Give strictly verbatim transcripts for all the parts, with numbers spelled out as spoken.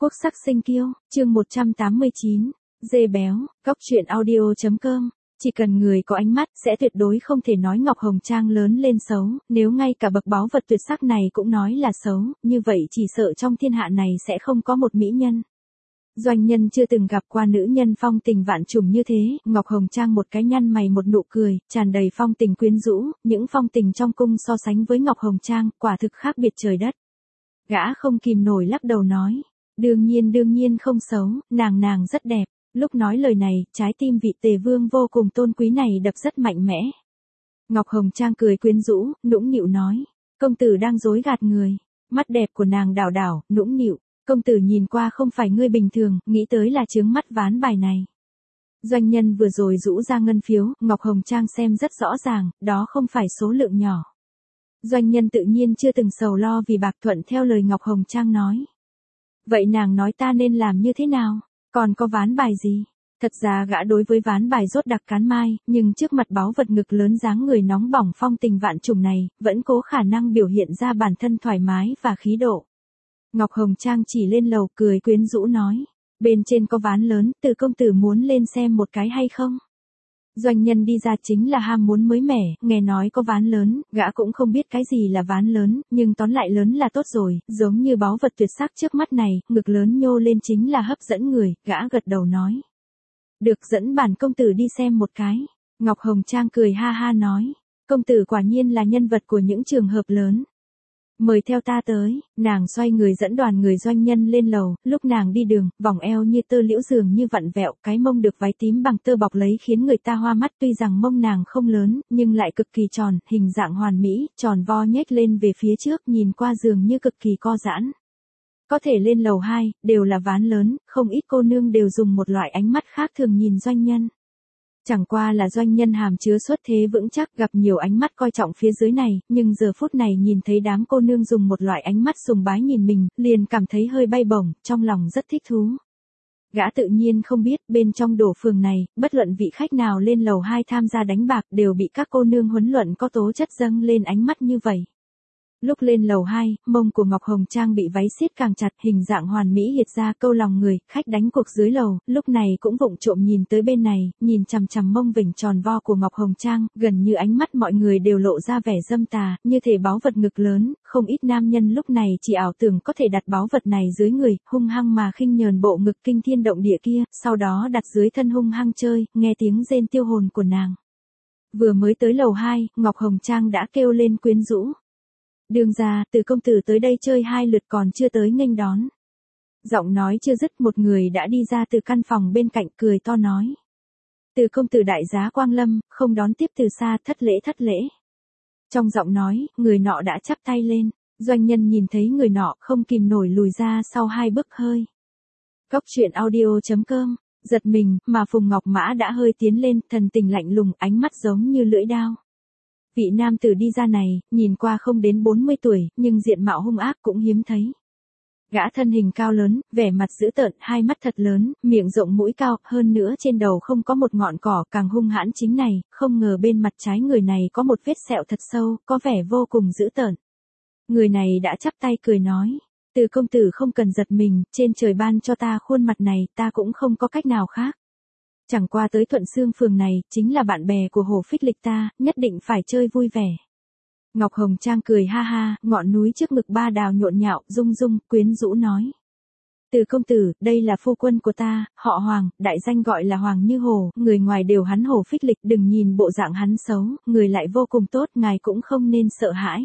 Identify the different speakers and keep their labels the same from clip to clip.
Speaker 1: Quốc sắc sinh kiêu, chương một trăm tám mươi chín, dê béo, góc truyện audio.com. Chỉ cần người có ánh mắt sẽ tuyệt đối không thể nói Ngọc Hồng Trang lớn lên xấu, nếu ngay cả bậc báu vật tuyệt sắc này cũng nói là xấu, như vậy chỉ sợ trong thiên hạ này sẽ không có một mỹ nhân. Doanh Nhân chưa từng gặp qua nữ nhân phong tình vạn trùng như thế, Ngọc Hồng Trang một cái nhăn mày một nụ cười, tràn đầy phong tình quyến rũ, những phong tình trong cung so sánh với Ngọc Hồng Trang, quả thực khác biệt trời đất. Gã không kìm nổi lắc đầu nói, đương nhiên đương nhiên không xấu, nàng nàng rất đẹp. Lúc nói lời này, trái tim vị tề vương vô cùng tôn quý này đập rất mạnh mẽ. Ngọc Hồng Trang cười quyến rũ, nũng nịu nói, công tử đang dối gạt người. Mắt đẹp của nàng đảo đảo, nũng nịu, công tử nhìn qua không phải ngươi bình thường, nghĩ tới là chướng mắt ván bài này. Doanh Nhân vừa rồi rũ ra ngân phiếu, Ngọc Hồng Trang xem rất rõ ràng, đó không phải số lượng nhỏ. Doanh Nhân tự nhiên chưa từng sầu lo vì bạc, thuận theo lời Ngọc Hồng Trang nói. Vậy nàng nói ta nên làm như thế nào? Còn có ván bài gì? Thật ra gã đối với ván bài rốt đặc cán mai, nhưng trước mặt báu vật ngực lớn dáng người nóng bỏng phong tình vạn trùng này, vẫn cố khả năng biểu hiện ra bản thân thoải mái và khí độ. Ngọc Hồng Trang chỉ lên lầu cười quyến rũ nói, bên trên có ván lớn, Từ công tử muốn lên xem một cái hay không? Doanh Nhân đi ra chính là ham muốn mới mẻ, nghe nói có ván lớn, gã cũng không biết cái gì là ván lớn, nhưng tóm lại lớn là tốt rồi, giống như báu vật tuyệt sắc trước mắt này, ngực lớn nhô lên chính là hấp dẫn người, gã gật đầu nói. Được, dẫn bản công tử đi xem một cái. Ngọc Hồng Trang cười ha ha nói, công tử quả nhiên là nhân vật của những trường hợp lớn. Mời theo ta tới, nàng xoay người dẫn đoàn người Doanh Nhân lên lầu, lúc nàng đi đường, vòng eo như tơ liễu dường như vặn vẹo, cái mông được váy tím bằng tơ bọc lấy khiến người ta hoa mắt, tuy rằng mông nàng không lớn, nhưng lại cực kỳ tròn, hình dạng hoàn mỹ, tròn vo nhếch lên về phía trước, nhìn qua dường như cực kỳ co giãn. Có thể lên lầu hai, đều là ván lớn, không ít cô nương đều dùng một loại ánh mắt khác thường nhìn Doanh Nhân. Chẳng qua là Doanh Nhân hàm chứa xuất thế vững chắc, gặp nhiều ánh mắt coi trọng phía dưới này, nhưng giờ phút này nhìn thấy đám cô nương dùng một loại ánh mắt sùng bái nhìn mình, liền cảm thấy hơi bay bổng, trong lòng rất thích thú. Gã tự nhiên không biết, bên trong đổ phường này, bất luận vị khách nào lên lầu hai tham gia đánh bạc đều bị các cô nương huấn luyện có tố chất dâng lên ánh mắt như vậy. Lúc lên lầu hai, mông của Ngọc Hồng Trang bị váy siết càng chặt, hình dạng hoàn mỹ hiện ra câu lòng người, khách đánh cuộc dưới lầu, lúc này cũng vụng trộm nhìn tới bên này, nhìn chằm chằm mông vểnh tròn vo của Ngọc Hồng Trang, gần như ánh mắt mọi người đều lộ ra vẻ dâm tà, như thể báu vật ngực lớn, không ít nam nhân lúc này chỉ ảo tưởng có thể đặt báu vật này dưới người, hung hăng mà khinh nhờn bộ ngực kinh thiên động địa kia, sau đó đặt dưới thân hung hăng chơi, nghe tiếng rên tiêu hồn của nàng. Vừa mới tới lầu hai, Ngọc Hồng Trang đã kêu lên quyến rũ. Đường ra, Từ công tử tới đây chơi hai lượt còn chưa tới nghênh đón. Giọng nói chưa dứt, một người đã đi ra từ căn phòng bên cạnh cười to nói. Từ công tử đại giá quang lâm, không đón tiếp từ xa, thất lễ thất lễ. Trong giọng nói, người nọ đã chắp tay lên, Doanh Nhân nhìn thấy người nọ không kìm nổi lùi ra sau hai bước hơi. Góc truyện audio.com, giật mình, mà Phùng Ngọc Mã đã hơi tiến lên, thần tình lạnh lùng, ánh mắt giống như lưỡi đao. Vị nam tử đi ra này, nhìn qua không đến bốn mươi tuổi, nhưng diện mạo hung ác cũng hiếm thấy. Gã thân hình cao lớn, vẻ mặt dữ tợn, hai mắt thật lớn, miệng rộng mũi cao, hơn nữa trên đầu không có một ngọn cỏ, càng hung hãn chính này, không ngờ bên mặt trái người này có một vết sẹo thật sâu, có vẻ vô cùng dữ tợn. Người này đã chắp tay cười nói, Từ công tử không cần giật mình, trên trời ban cho ta khuôn mặt này, ta cũng không có cách nào khác. Chẳng qua tới Thuận Xương phường này, chính là bạn bè của Hồ Phích Lịch ta, nhất định phải chơi vui vẻ. Ngọc Hồng Trang cười ha ha, ngọn núi trước ngực ba đào nhộn nhạo, rung rung, quyến rũ nói. Từ công tử, đây là phu quân của ta, họ Hoàng, đại danh gọi là Hoàng Như Hồ, người ngoài đều hắn Hồ Phích Lịch, đừng nhìn bộ dạng hắn xấu, người lại vô cùng tốt, ngài cũng không nên sợ hãi.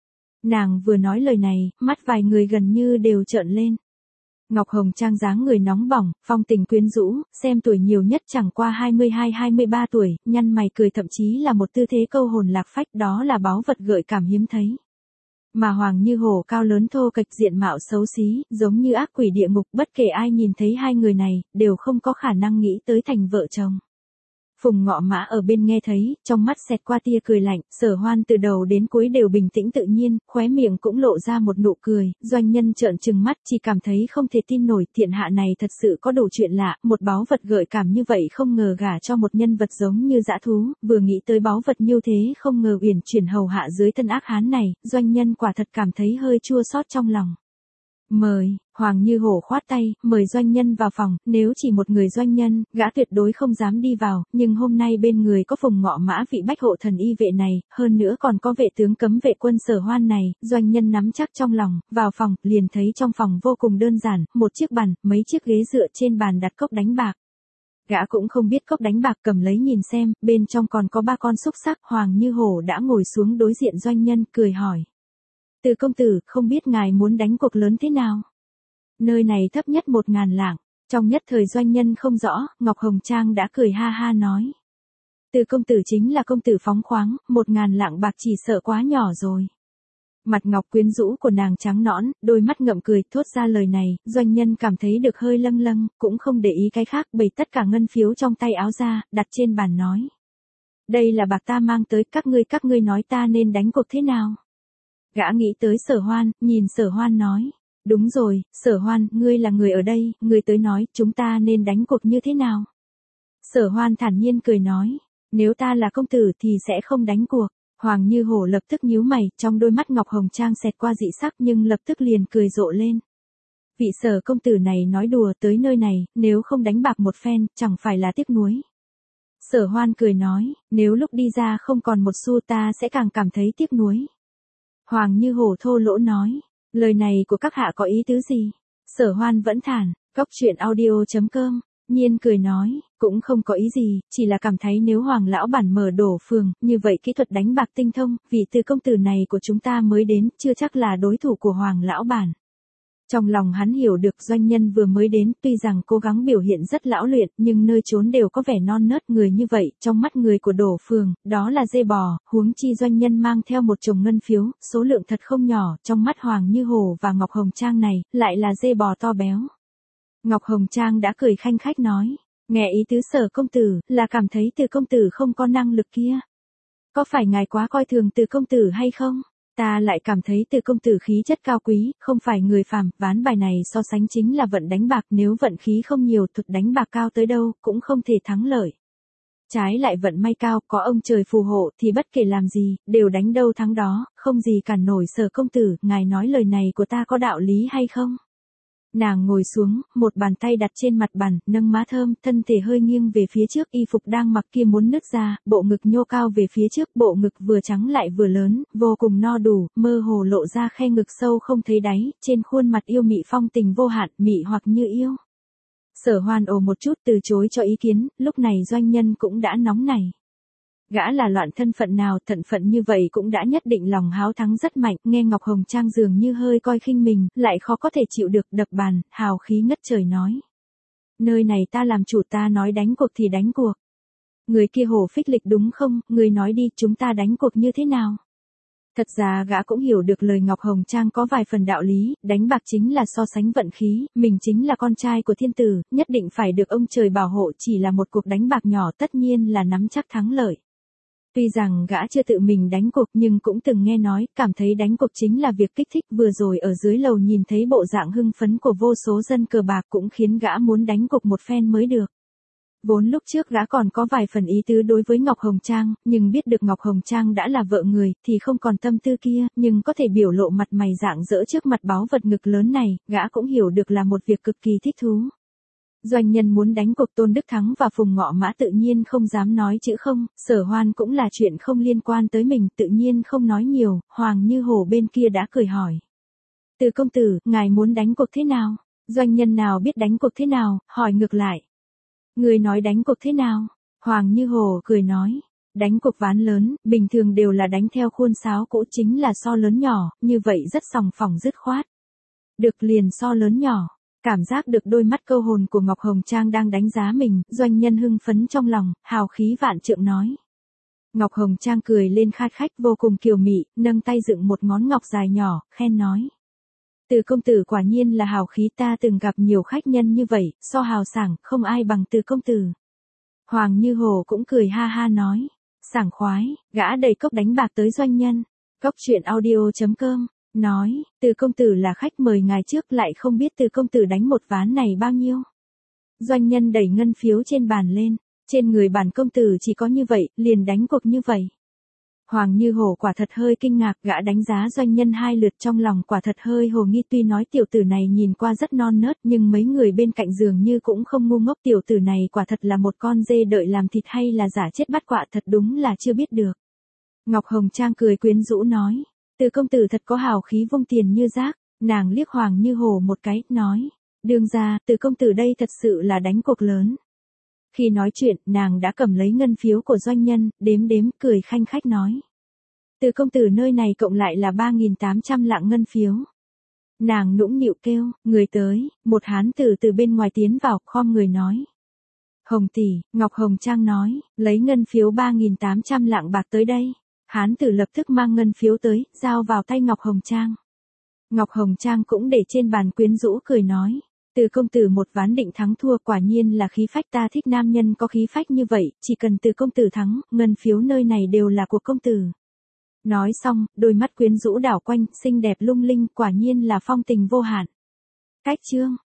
Speaker 1: Nàng vừa nói lời này, mắt vài người gần như đều trợn lên. Ngọc Hồng Trang dáng người nóng bỏng, phong tình quyến rũ, xem tuổi nhiều nhất chẳng qua hai mươi hai hai mươi ba tuổi, nhăn mày cười thậm chí là một tư thế câu hồn lạc phách, đó là báu vật gợi cảm hiếm thấy. Mà Hoàng Như Hồ cao lớn thô kệch, diện mạo xấu xí, giống như ác quỷ địa ngục, bất kể ai nhìn thấy hai người này, đều không có khả năng nghĩ tới thành vợ chồng. Phùng Ngọ Mã ở bên nghe thấy, trong mắt xẹt qua tia cười lạnh, Sở Hoan từ đầu đến cuối đều bình tĩnh tự nhiên, khóe miệng cũng lộ ra một nụ cười, Doanh Nhân trợn trừng mắt, chỉ cảm thấy không thể tin nổi, thiên hạ này thật sự có đủ chuyện lạ, một báu vật gợi cảm như vậy không ngờ gả cho một nhân vật giống như dã thú, vừa nghĩ tới báu vật như thế không ngờ uyển chuyển hầu hạ dưới thân ác hán này, Doanh Nhân quả thật cảm thấy hơi chua xót trong lòng. Mời, Hoàng Như Hổ khoát tay, mời doanh nhân vào phòng, nếu chỉ một người doanh nhân, gã tuyệt đối không dám đi vào, nhưng hôm nay bên người có Phùng Ngọ Mã vị bách hộ thần y vệ này, hơn nữa còn có vệ tướng cấm vệ quân Sở Hoan này, doanh nhân nắm chắc trong lòng, vào phòng, liền thấy trong phòng vô cùng đơn giản, một chiếc bàn, mấy chiếc ghế dựa trên bàn đặt cốc đánh bạc. Gã cũng không biết cốc đánh bạc, cầm lấy nhìn xem, bên trong còn có ba con xúc xắc. Hoàng Như Hổ đã ngồi xuống đối diện doanh nhân, cười hỏi. Từ công tử, không biết ngài muốn đánh cuộc lớn thế nào? Nơi này thấp nhất một ngàn lạng. Trong nhất thời doanh nhân không rõ, Ngọc Hồng Trang đã cười ha ha nói. Từ công tử chính là công tử phóng khoáng, một ngàn lạng bạc chỉ sợ quá nhỏ rồi. Mặt ngọc quyến rũ của nàng trắng nõn, đôi mắt ngậm cười, thốt ra lời này, doanh nhân cảm thấy được hơi lâng lâng, cũng không để ý cái khác, bày tất cả ngân phiếu trong tay áo ra, đặt trên bàn nói. Đây là bạc ta mang tới, các ngươi các ngươi nói ta nên đánh cuộc thế nào? Gã nghĩ tới Sở Hoan, nhìn Sở Hoan nói. Đúng rồi, Sở Hoan, ngươi là người ở đây, ngươi tới nói, chúng ta nên đánh cuộc như thế nào? Sở Hoan thản nhiên cười nói, nếu ta là công tử thì sẽ không đánh cuộc. Hoàng Như Hổ lập tức nhíu mày, trong đôi mắt Ngọc Hồng Trang xẹt qua dị sắc nhưng lập tức liền cười rộ lên. Vị Sở công tử này nói đùa, tới nơi này, nếu không đánh bạc một phen, chẳng phải là tiếc nuối. Sở Hoan cười nói, nếu lúc đi ra không còn một xu ta sẽ càng cảm thấy tiếc nuối. Hoàng Như Hổ thô lỗ nói, lời này của các hạ có ý tứ gì? Sở Hoan vẫn thản, góc truyện audio chấm com. Nhiên cười nói, cũng không có ý gì, chỉ là cảm thấy nếu Hoàng lão bản mở đổ phường, như vậy kỹ thuật đánh bạc tinh thông, vị Từ công tử này của chúng ta mới đến, chưa chắc là đối thủ của Hoàng lão bản. Trong lòng hắn hiểu được doanh nhân vừa mới đến, tuy rằng cố gắng biểu hiện rất lão luyện, nhưng nơi trốn đều có vẻ non nớt người như vậy, trong mắt người của đổ phường, đó là dê bò, huống chi doanh nhân mang theo một chồng ngân phiếu, số lượng thật không nhỏ, trong mắt Hoàng Như Hổ và Ngọc Hồng Trang này, lại là dê bò to béo. Ngọc Hồng Trang đã cười khanh khách nói, nghe ý tứ Sở công tử, là cảm thấy Từ công tử không có năng lực kia. Có phải ngài quá coi thường Từ công tử hay không? Ta lại cảm thấy Từ công tử khí chất cao quý, không phải người phàm, ván bài này so sánh chính là vận đánh bạc, nếu vận khí không nhiều, thuật đánh bạc cao tới đâu, cũng không thể thắng lợi. Trái lại vận may cao, có ông trời phù hộ, thì bất kể làm gì, đều đánh đâu thắng đó, không gì cản nổi Sở công tử, ngài nói lời này của ta có đạo lý hay không? Nàng ngồi xuống, một bàn tay đặt trên mặt bàn, nâng má thơm, thân thể hơi nghiêng về phía trước, y phục đang mặc kia muốn nứt ra, bộ ngực nhô cao về phía trước, bộ ngực vừa trắng lại vừa lớn, vô cùng no đủ, mơ hồ lộ ra khe ngực sâu không thấy đáy, trên khuôn mặt yêu mị phong tình vô hạn, mị hoặc như yêu. Sở Hoan ồ một chút từ chối cho ý kiến, lúc này doanh nhân cũng đã nóng nảy. Gã là loạn thân phận nào, thận phận như vậy cũng đã nhất định lòng háo thắng rất mạnh, nghe Ngọc Hồng Trang dường như hơi coi khinh mình, lại khó có thể chịu được, đập bàn, hào khí ngất trời nói. Nơi này ta làm chủ, ta nói đánh cuộc thì đánh cuộc. Người kia hồ phích lịch đúng không, người nói đi, chúng ta đánh cuộc như thế nào? Thật ra gã cũng hiểu được lời Ngọc Hồng Trang có vài phần đạo lý, đánh bạc chính là so sánh vận khí, mình chính là con trai của thiên tử, nhất định phải được ông trời bảo hộ, chỉ là một cuộc đánh bạc nhỏ tất nhiên là nắm chắc thắng lợi. Tuy rằng gã chưa tự mình đánh cuộc nhưng cũng từng nghe nói, cảm thấy đánh cuộc chính là việc kích thích, vừa rồi ở dưới lầu nhìn thấy bộ dạng hưng phấn của vô số dân cờ bạc cũng khiến gã muốn đánh cuộc một phen mới được. Vốn lúc trước gã còn có vài phần ý tứ đối với Ngọc Hồng Trang, nhưng biết được Ngọc Hồng Trang đã là vợ người, thì không còn tâm tư kia, nhưng có thể biểu lộ mặt mày rạng rỡ trước mặt báu vật ngực lớn này, gã cũng hiểu được là một việc cực kỳ thích thú. Doanh nhân muốn đánh cuộc Tôn Đức Thắng và Phùng Ngọ Mã tự nhiên không dám nói chữ không, Sở Hoan cũng là chuyện không liên quan tới mình, tự nhiên không nói nhiều, Hoàng Như Hổ bên kia đã cười hỏi. Từ công tử, ngài muốn đánh cuộc thế nào? Doanh nhân nào biết đánh cuộc thế nào, hỏi ngược lại. Người nói đánh cuộc thế nào? Hoàng Như Hổ cười nói. Đánh cuộc ván lớn, bình thường đều là đánh theo khuôn sáo cũ, chính là so lớn nhỏ, như vậy rất sòng phẳng dứt khoát. Được liền so lớn nhỏ. Cảm giác được đôi mắt câu hồn của Ngọc Hồng Trang đang đánh giá mình, doanh nhân hưng phấn trong lòng, hào khí vạn trượng nói. Ngọc Hồng Trang cười lên khát khách vô cùng kiều mị, nâng tay dựng một ngón ngọc dài nhỏ, khen nói. Từ công tử quả nhiên là hào khí, ta từng gặp nhiều khách nhân như vậy, so hào sảng, không ai bằng Từ công tử. Hoàng Như Hồ cũng cười ha ha nói. Sảng khoái, gã đầy cốc đánh bạc tới doanh nhân. Cốc truyện audio chấm com. Nói, Từ công tử là khách mời ngài trước, lại không biết Từ công tử đánh một ván này bao nhiêu. Doanh nhân đẩy ngân phiếu trên bàn lên, trên người bản công tử chỉ có như vậy, liền đánh cuộc như vậy. Hoàng Như Hổ quả thật hơi kinh ngạc, gã đánh giá doanh nhân hai lượt trong lòng quả thật hơi hồ nghi, tuy nói tiểu tử này nhìn qua rất non nớt nhưng mấy người bên cạnh dường như cũng không ngu ngốc, tiểu tử này quả thật là một con dê đợi làm thịt hay là giả chết bắt quạ thật đúng là chưa biết được. Ngọc Hồng Trang cười quyến rũ nói, Từ công tử thật có hào khí vung tiền như rác, nàng liếc Hoàng Như Hổ một cái, nói, đương ra, Từ công tử đây thật sự là đánh cuộc lớn. Khi nói chuyện, nàng đã cầm lấy ngân phiếu của doanh nhân, đếm đếm, cười khanh khách nói. Từ công tử nơi này cộng lại là ba nghìn tám trăm lạng ngân phiếu. Nàng nũng nịu kêu, người tới, một hán tử từ bên ngoài tiến vào, khom người nói. Hồng tỷ, Ngọc Hồng Trang nói, lấy ngân phiếu ba nghìn tám trăm lạng bạc tới đây. Hán tử lập tức mang ngân phiếu tới, giao vào tay Ngọc Hồng Trang. Ngọc Hồng Trang cũng để trên bàn quyến rũ cười nói. Từ công tử một ván định thắng thua, quả nhiên là khí phách, ta thích nam nhân có khí phách như vậy, chỉ cần Từ công tử thắng, ngân phiếu nơi này đều là của công tử. Nói xong, đôi mắt quyến rũ đảo quanh, xinh đẹp lung linh, quả nhiên là phong tình vô hạn. Cách chương